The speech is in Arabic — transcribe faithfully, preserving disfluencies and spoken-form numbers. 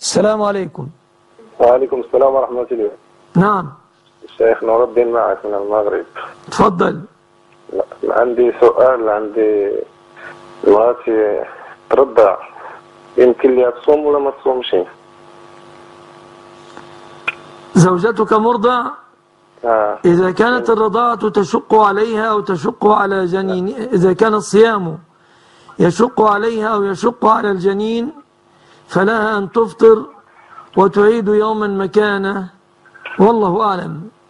السلام عليكم. وعليكم السلام ورحمة الله. نعم الشيخ نور الدين معك من المغرب. تفضل. عندي سؤال. عندي مراتي ترضع، يمكن لي تصوم ولا ما تصومش؟ زوجتك مرضع؟ آه. إذا كانت الرضاعة تشق عليها أو تشق على جنين، إذا كان الصيام يشق عليها أو يشق على الجنين فلها أن تفطر وتعيد يوما مكانه، والله أعلم.